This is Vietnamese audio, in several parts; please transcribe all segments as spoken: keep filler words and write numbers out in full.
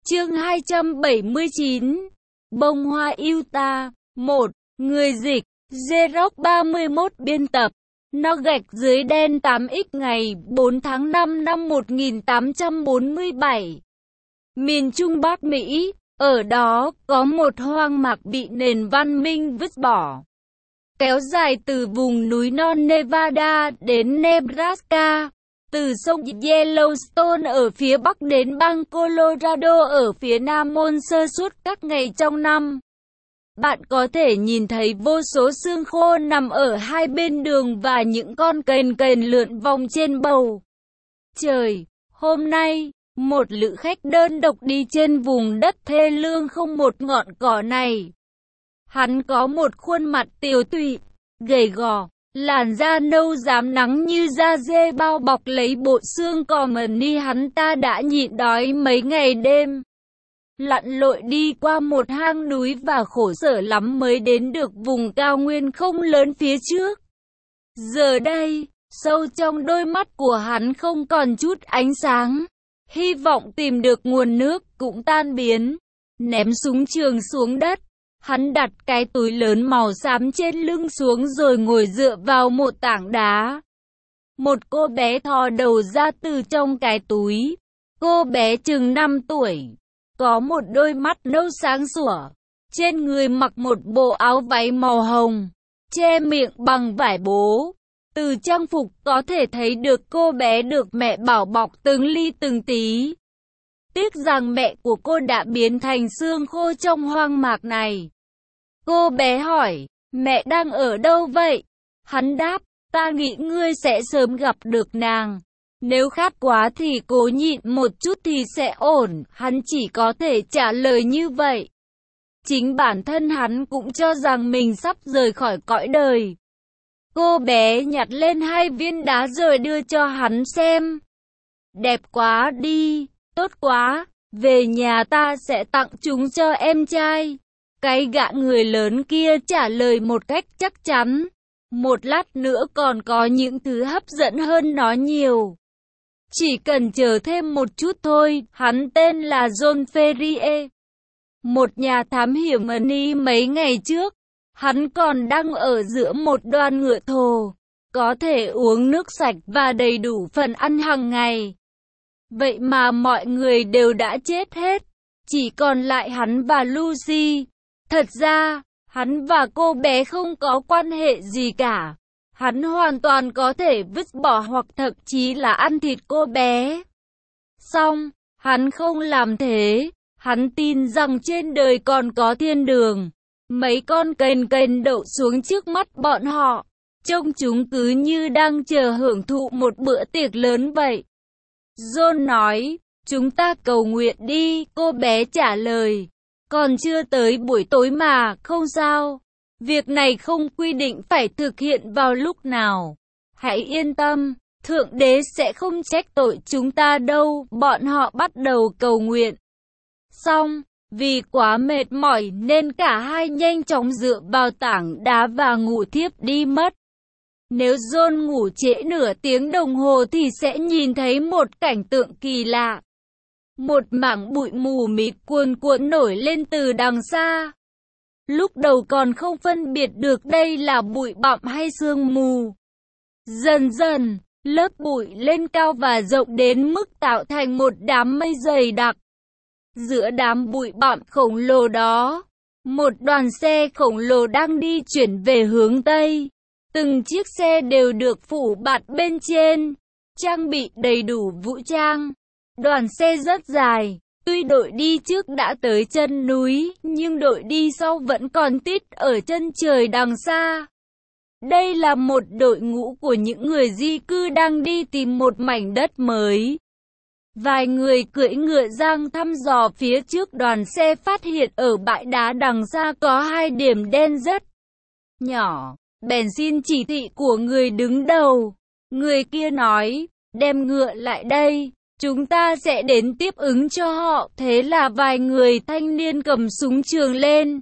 Chương hai trăm bảy mươi chín. Bông hoa Utah. một. Người dịch: Xerox ba mươi mốt. Biên tập: Nó gạch dưới đen tám x. Ngày bốn tháng năm năm một nghìn tám trăm bốn mươi bảy. Miền Trung Bắc Mỹ. Ở đó có một hoang mạc bị nền văn minh vứt bỏ, kéo dài từ vùng núi non Nevada đến Nebraska, từ sông Yellowstone ở phía bắc đến bang Colorado ở phía nam Monster suốt các ngày trong năm. Bạn có thể nhìn thấy vô số xương khô nằm ở hai bên đường và những con kền kền lượn vòng trên bầu trời. Hôm nay, một lữ khách đơn độc đi trên vùng đất thê lương không một ngọn cỏ này. Hắn có một khuôn mặt tiều tụy, gầy gò, làn da nâu rám nắng như da dê bao bọc lấy bộ xương cò mà ni hắn ta đã nhịn đói mấy ngày đêm, lặn lội đi qua một hang núi và khổ sở lắm mới đến được vùng cao nguyên không lớn phía trước. Giờ đây, sâu trong đôi mắt của hắn không còn chút ánh sáng, hy vọng tìm được nguồn nước cũng tan biến. Ném súng trường xuống đất, hắn đặt cái túi lớn màu xám trên lưng xuống rồi ngồi dựa vào một tảng đá. Một cô bé thò đầu ra từ trong cái túi. Cô bé chừng năm tuổi, có một đôi mắt nâu sáng sủa, trên người mặc một bộ áo váy màu hồng, che miệng bằng vải bố. Từ trang phục có thể thấy được cô bé được mẹ bảo bọc từng ly từng tí. Tiếc rằng mẹ của cô đã biến thành xương khô trong hoang mạc này. Cô bé hỏi, mẹ đang ở đâu vậy? Hắn đáp, ta nghĩ ngươi sẽ sớm gặp được nàng. Nếu khát quá thì cố nhịn một chút thì sẽ ổn. Hắn chỉ có thể trả lời như vậy. Chính bản thân hắn cũng cho rằng mình sắp rời khỏi cõi đời. Cô bé nhặt lên hai viên đá rồi đưa cho hắn xem. Đẹp quá đi, tốt quá, về nhà ta sẽ tặng chúng cho em trai. Cái gã người lớn kia trả lời một cách chắc chắn. Một lát nữa còn có những thứ hấp dẫn hơn nó nhiều. Chỉ cần chờ thêm một chút thôi. Hắn tên là John Ferrier, một nhà thám hiểm ở Ni mấy ngày trước. Hắn còn đang ở giữa một đoàn ngựa thồ, có thể uống nước sạch và đầy đủ phần ăn hàng ngày. Vậy mà mọi người đều đã chết hết, chỉ còn lại hắn và Lucy. Thật ra, hắn và cô bé không có quan hệ gì cả. Hắn hoàn toàn có thể vứt bỏ hoặc thậm chí là ăn thịt cô bé. Song, hắn không làm thế. Hắn tin rằng trên đời còn có thiên đường. Mấy con kền kền đậu xuống trước mắt bọn họ, trông chúng cứ như đang chờ hưởng thụ một bữa tiệc lớn vậy. John nói, chúng ta cầu nguyện đi, cô bé trả lời. Còn chưa tới buổi tối mà, không sao. Việc này không quy định phải thực hiện vào lúc nào. Hãy yên tâm, Thượng Đế sẽ không trách tội chúng ta đâu. Bọn họ bắt đầu cầu nguyện. Xong, vì quá mệt mỏi nên cả hai nhanh chóng dựa vào tảng đá và ngủ thiếp đi mất. Nếu John ngủ trễ nửa tiếng đồng hồ thì sẽ nhìn thấy một cảnh tượng kỳ lạ. Một mảng bụi mù mịt cuồn cuộn nổi lên từ đằng xa. Lúc đầu còn không phân biệt được đây là bụi bặm hay sương mù. Dần dần, lớp bụi lên cao và rộng đến mức tạo thành một đám mây dày đặc. Giữa đám bụi bặm khổng lồ đó, một đoàn xe khổng lồ đang đi chuyển về hướng Tây. Từng chiếc xe đều được phủ bạt bên trên, trang bị đầy đủ vũ trang. Đoàn xe rất dài, tuy đội đi trước đã tới chân núi, nhưng đội đi sau vẫn còn tít ở chân trời đằng xa. Đây là một đội ngũ của những người di cư đang đi tìm một mảnh đất mới. Vài người cưỡi ngựa giang thăm dò phía trước đoàn xe phát hiện ở bãi đá đằng xa có hai điểm đen rất nhỏ. Bèn xin chỉ thị của người đứng đầu. Người kia nói, đem ngựa lại đây, chúng ta sẽ đến tiếp ứng cho họ. Thế là vài người thanh niên cầm súng trường lên,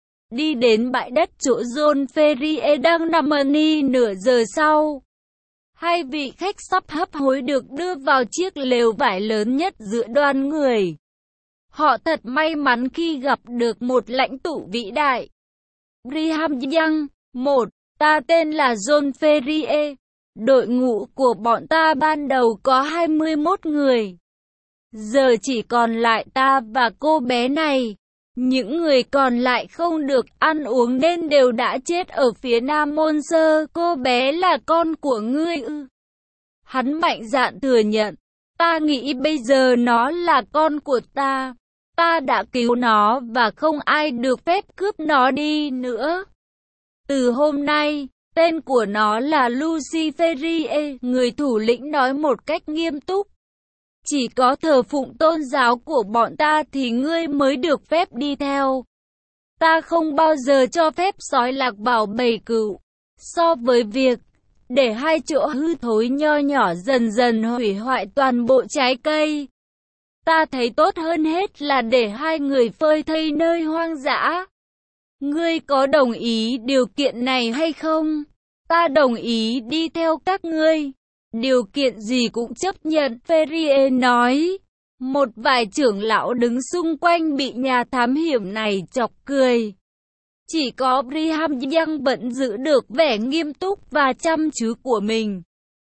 đi đến bãi đất chỗ John Ferrier đang nằm ở Ni. Nửa giờ sau, hai vị khách sắp hấp hối được đưa vào chiếc lều vải lớn nhất giữa đoàn người. Họ thật may mắn khi gặp được một lãnh tụ vĩ đại. Brigham Young. Một. Ta tên là John Ferrier. Đội ngũ của bọn ta ban đầu có hai mươi mốt người. Giờ chỉ còn lại ta và cô bé này. Những người còn lại không được ăn uống nên đều đã chết ở phía nam môn sơ. Cô bé là con của ngươi ư? Hắn mạnh dạn thừa nhận. Ta nghĩ bây giờ nó là con của ta. Ta đã cứu nó và không ai được phép cướp nó đi nữa. Từ hôm nay, tên của nó là Lucy Ferrier, người thủ lĩnh nói một cách nghiêm túc. Chỉ có thờ phụng tôn giáo của bọn ta thì ngươi mới được phép đi theo. Ta không bao giờ cho phép sói lạc vào bầy cừu. So với việc để hai chỗ hư thối nho nhỏ dần dần hủy hoại toàn bộ trái cây, ta thấy tốt hơn hết là để hai người phơi thây nơi hoang dã. Ngươi có đồng ý điều kiện này hay không? Ta đồng ý đi theo các ngươi. Điều kiện gì cũng chấp nhận, Ferrier nói. Một vài trưởng lão đứng xung quanh bị nhà thám hiểm này chọc cười. Chỉ có Brigham Young vẫn giữ được vẻ nghiêm túc và chăm chú của mình.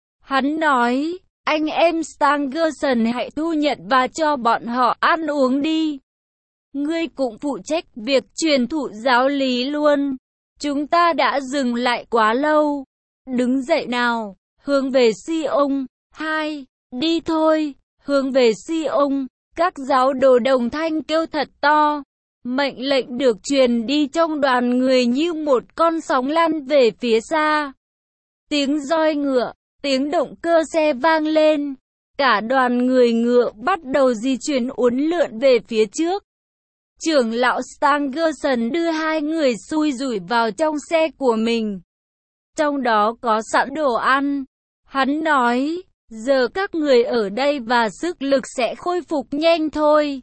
Hắn nói, anh em Stangerson hãy thu nhận và cho bọn họ ăn uống đi. Ngươi cũng phụ trách việc truyền thụ giáo lý luôn. Chúng ta đã dừng lại quá lâu. Đứng dậy nào, hướng về Sion. Hai, đi thôi, hướng về Sion. Các giáo đồ đồng thanh kêu thật to. Mệnh lệnh được truyền đi trong đoàn người như một con sóng lan về phía xa. Tiếng roi ngựa, tiếng động cơ xe vang lên. Cả đoàn người ngựa bắt đầu di chuyển uốn lượn về phía trước. Trưởng lão Stangerson đưa hai người xui rủi vào trong xe của mình. Trong đó có sẵn đồ ăn. Hắn nói, giờ các người ở đây và sức lực sẽ khôi phục nhanh thôi.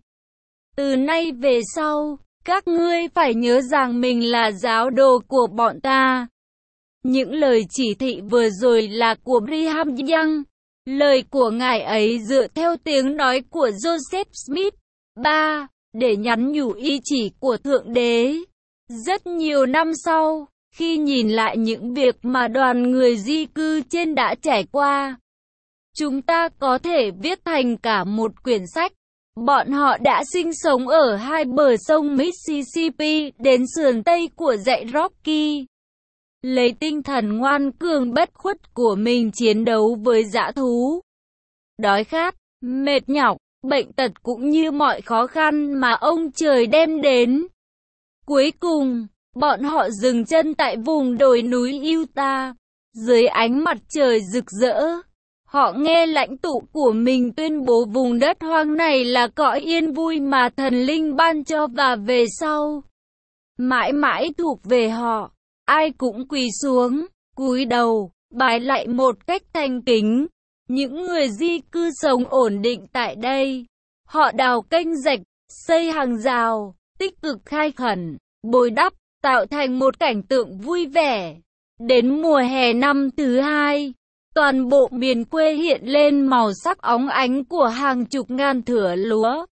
Từ nay về sau, các ngươi phải nhớ rằng mình là giáo đồ của bọn ta. Những lời chỉ thị vừa rồi là của Brigham Young. Lời của ngài ấy dựa theo tiếng nói của Joseph Smith. Ba. Để nhắn nhủ ý chỉ của Thượng Đế. Rất nhiều năm sau, khi nhìn lại những việc mà đoàn người di cư trên đã trải qua, chúng ta có thể viết thành cả một quyển sách. Bọn họ đã sinh sống ở hai bờ sông Mississippi đến sườn Tây của dãy Rocky. Lấy tinh thần ngoan cường bất khuất của mình chiến đấu với dã thú, đói khát, mệt nhọc, bệnh tật cũng như mọi khó khăn mà ông trời đem đến. Cuối cùng, bọn họ dừng chân tại vùng đồi núi Utah. Dưới ánh mặt trời rực rỡ, họ nghe lãnh tụ của mình tuyên bố vùng đất hoang này là cõi yên vui mà thần linh ban cho và về sau mãi mãi thuộc về họ. Ai cũng quỳ xuống, cúi đầu, bái lạy một cách thành kính. Những người di cư sống ổn định tại đây, họ đào kênh rạch, xây hàng rào, tích cực khai khẩn, bồi đắp, tạo thành một cảnh tượng vui vẻ. Đến mùa hè năm thứ hai, toàn bộ miền quê hiện lên màu sắc óng ánh của hàng chục ngàn thửa lúa.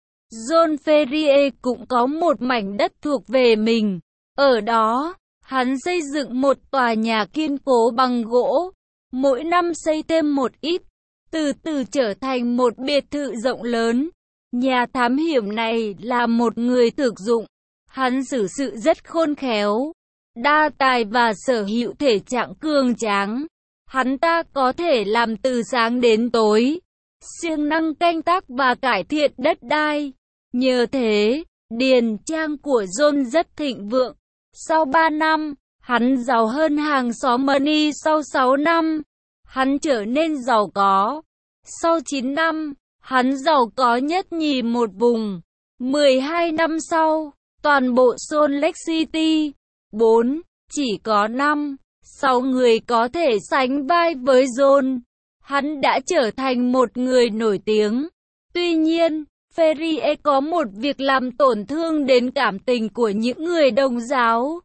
John Ferrier cũng có một mảnh đất thuộc về mình. Ở đó, hắn xây dựng một tòa nhà kiên cố bằng gỗ, mỗi năm xây thêm một ít, từ từ trở thành một biệt thự rộng lớn. Nhà thám hiểm này là một người thực dụng, hắn xử sự rất khôn khéo, đa tài và sở hữu thể trạng cường tráng. Hắn ta có thể làm từ sáng đến tối, siêng năng canh tác và cải thiện đất đai. Nhờ thế, điền trang của John rất thịnh vượng. Sau ba năm, hắn giàu hơn hàng xóm Money. Sau sáu năm, hắn trở nên giàu có. Sau chín năm, hắn giàu có nhất nhì một vùng. mười hai năm sau, toàn bộ Salt Lake City. bốn. Chỉ có năm, sáu người có thể sánh vai với John. Hắn đã trở thành một người nổi tiếng. Tuy nhiên, Ferrier có một việc làm tổn thương đến cảm tình của những người Đồng giáo.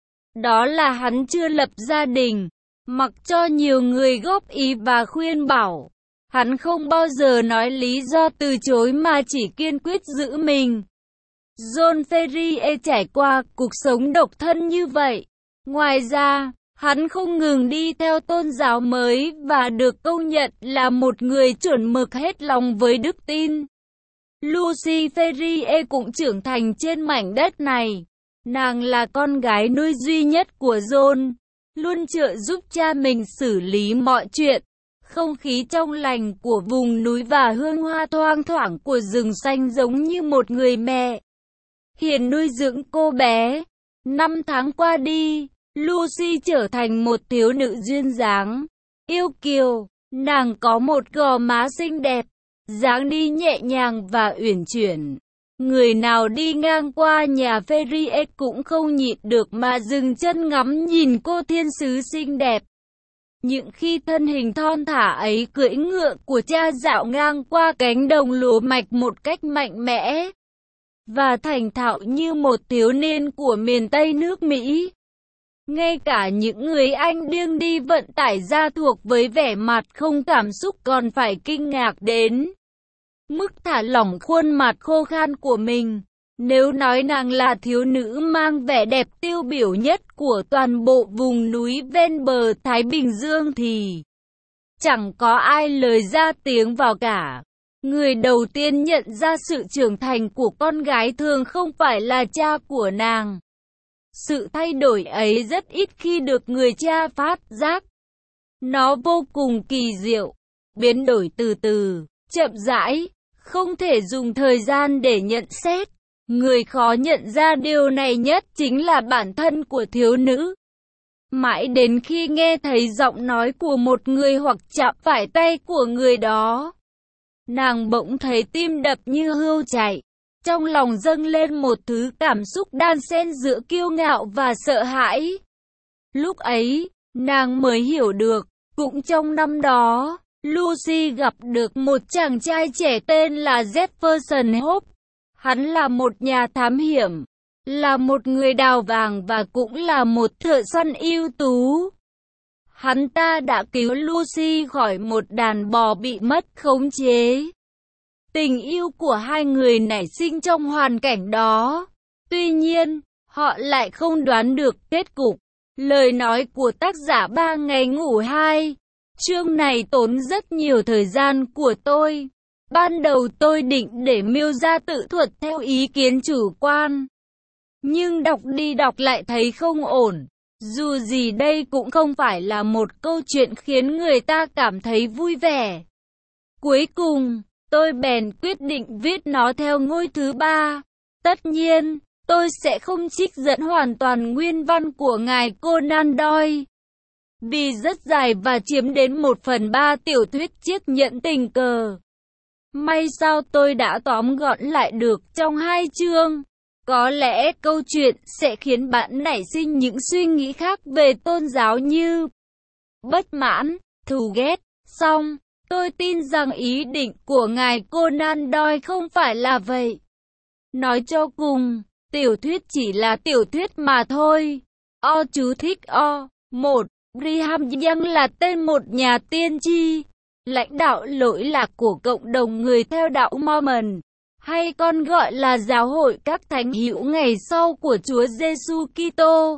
Đó là hắn chưa lập gia đình, mặc cho nhiều người góp ý và khuyên bảo. Hắn không bao giờ nói lý do từ chối mà chỉ kiên quyết giữ mình. John Ferrier trải qua cuộc sống độc thân như vậy. Ngoài ra, hắn không ngừng đi theo tôn giáo mới và được công nhận là một người chuẩn mực hết lòng với đức tin. Lucy Ferrier cũng trưởng thành trên mảnh đất này. Nàng là con gái nuôi duy nhất của John, luôn trợ giúp cha mình xử lý mọi chuyện. Không khí trong lành của vùng núi và hương hoa thoang thoảng của rừng xanh giống như một người mẹ hiền nuôi dưỡng cô bé. Năm tháng qua đi, Lucy trở thành một thiếu nữ duyên dáng, yêu kiều. Nàng có một gò má xinh đẹp, dáng đi nhẹ nhàng và uyển chuyển. Người nào đi ngang qua nhà Ferrier cũng không nhịn được mà dừng chân ngắm nhìn cô thiên sứ xinh đẹp. Những khi thân hình thon thả ấy cưỡi ngựa của cha dạo ngang qua cánh đồng lúa mạch một cách mạnh mẽ và thành thạo như một thiếu niên của miền Tây nước Mỹ. Ngay cả những người Anh điên đi vận tải gia thuộc với vẻ mặt không cảm xúc còn phải kinh ngạc đến mức thả lỏng khuôn mặt khô khan của mình. Nếu nói nàng là thiếu nữ mang vẻ đẹp tiêu biểu nhất của toàn bộ vùng núi ven bờ Thái Bình Dương thì chẳng có ai lời ra tiếng vào cả. Người đầu tiên nhận ra sự trưởng thành của con gái thường không phải là cha của nàng. Sự thay đổi ấy rất ít khi được người cha phát giác. Nó vô cùng kỳ diệu, biến đổi từ từ, chậm rãi, không thể dùng thời gian để nhận xét. Người khó nhận ra điều này nhất chính là bản thân của thiếu nữ. Mãi đến khi nghe thấy giọng nói của một người hoặc chạm phải tay của người đó, nàng bỗng thấy tim đập như hươu chạy. Trong lòng dâng lên một thứ cảm xúc đan xen giữa kiêu ngạo và sợ hãi. Lúc ấy, nàng mới hiểu được, cũng trong năm đó, Lucy gặp được một chàng trai trẻ tên là Jefferson Hope. Hắn là một nhà thám hiểm, là một người đào vàng và cũng là một thợ săn ưu tú. Hắn ta đã cứu Lucy khỏi một đàn bò bị mất khống chế. Tình yêu của hai người nảy sinh trong hoàn cảnh đó. Tuy nhiên, họ lại không đoán được kết cục. Lời nói của tác giả Ba Ngày Ngủ Hai. Chương này tốn rất nhiều thời gian của tôi. Ban đầu tôi định để miêu ra tự thuật theo ý kiến chủ quan. Nhưng đọc đi đọc lại thấy không ổn. Dù gì đây cũng không phải là một câu chuyện khiến người ta cảm thấy vui vẻ. Cuối cùng, tôi bèn quyết định viết nó theo ngôi thứ ba. Tất nhiên, tôi sẽ không trích dẫn hoàn toàn nguyên văn của ngài Conan Doyle, vì rất dài và chiếm đến một phần ba tiểu thuyết Chiếc Nhẫn Tình Cờ. May sao tôi đã tóm gọn lại được trong hai chương. Có lẽ câu chuyện sẽ khiến bạn nảy sinh những suy nghĩ khác về tôn giáo như bất mãn, thù ghét. Song, tôi tin rằng ý định của ngài Conan Doyle không phải là vậy. Nói cho cùng, tiểu thuyết chỉ là tiểu thuyết mà thôi. O chú thích O. một. Brigham Young là tên một nhà tiên tri, lãnh đạo lỗi lạc của cộng đồng người theo đạo Mormon, hay còn gọi là giáo hội các thánh hữu ngày sau của Chúa Giêsu Kitô.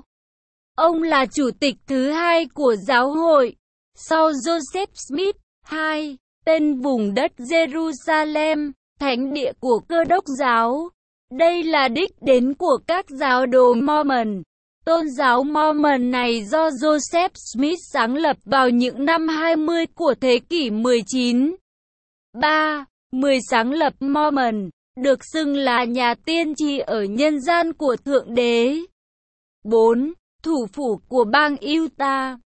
Ông là chủ tịch thứ hai của giáo hội, sau Joseph Smith. Hai. Tên vùng đất Jerusalem, thánh địa của Cơ đốc giáo. Đây là đích đến của các giáo đồ Mormon. Tôn giáo Mormon này do Joseph Smith sáng lập vào những năm hai mươi của thế kỷ mười chín. ba. mười sáng lập Mormon, được xưng là nhà tiên tri ở nhân gian của Thượng Đế. bốn. Thủ phủ của bang Utah.